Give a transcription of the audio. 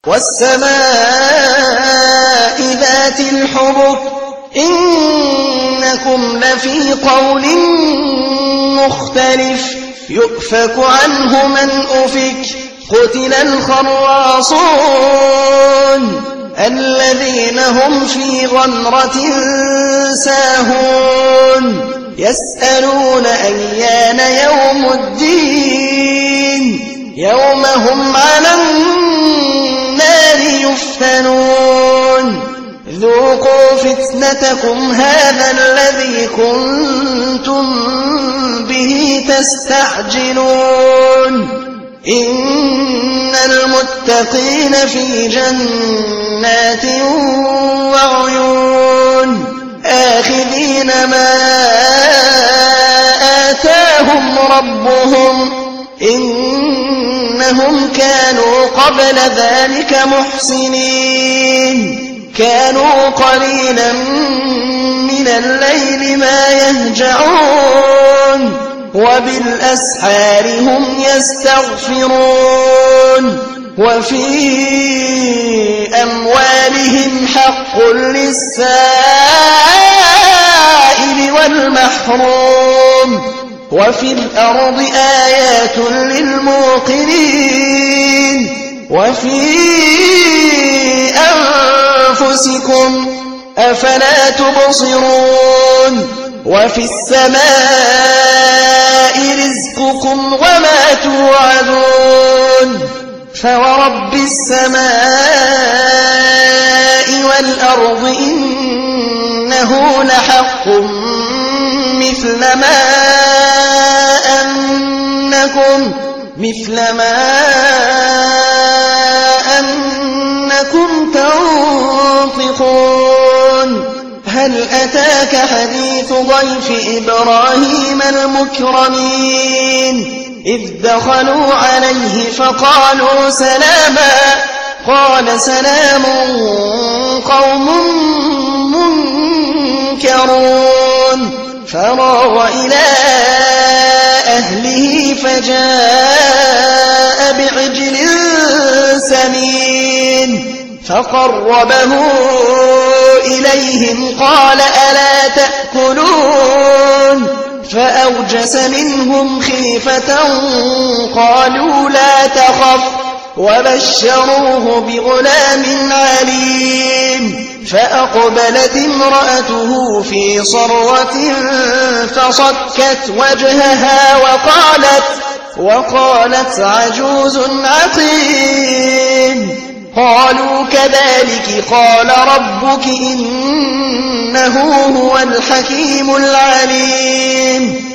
والسماء ذات الحبك إنكم لفي قول مختلف يؤفك عنه من أفك قتل الخراصون الذين هم في غمرة ساهون يسألون أيان يوم الدين يوم هم على النار يفتنون ذوقوا فتنتكم هذا الذي كنتم به تستعجلون إن المتقين في جنات وعيون آخذين ما آتاهم ربهم إنهم كانوا قبل ذلك محسنين كانوا قليلا من الليل ما يهجعون وبالأسحار هم يستغفرون وفي أموالهم حق للسائل والمحروم وفي الأرض آيات للموقنين وفي أنفسكم أفلا تبصرون وفي السماء رزقكم وما توعدون فورب السماء والأرض إنه لحق مثل ما أنكم تنطقون هل أتاك حديث ضيف إبراهيم المكرمين إذ دخلوا عليه فقالوا سلاما قال سلام قوم منكرون فراغ إلى أهله فجاء بعجل سمين فقربه إليهم قال ألا تأكلون فأوجس منهم خيفة قالوا لا تخف وبشروه بغلام عليم فأقبلت امرأته في صرة فصكت وجهها وقالت عجوز عقيم قالوا كذلك قال ربك إنه هو الحكيم العليم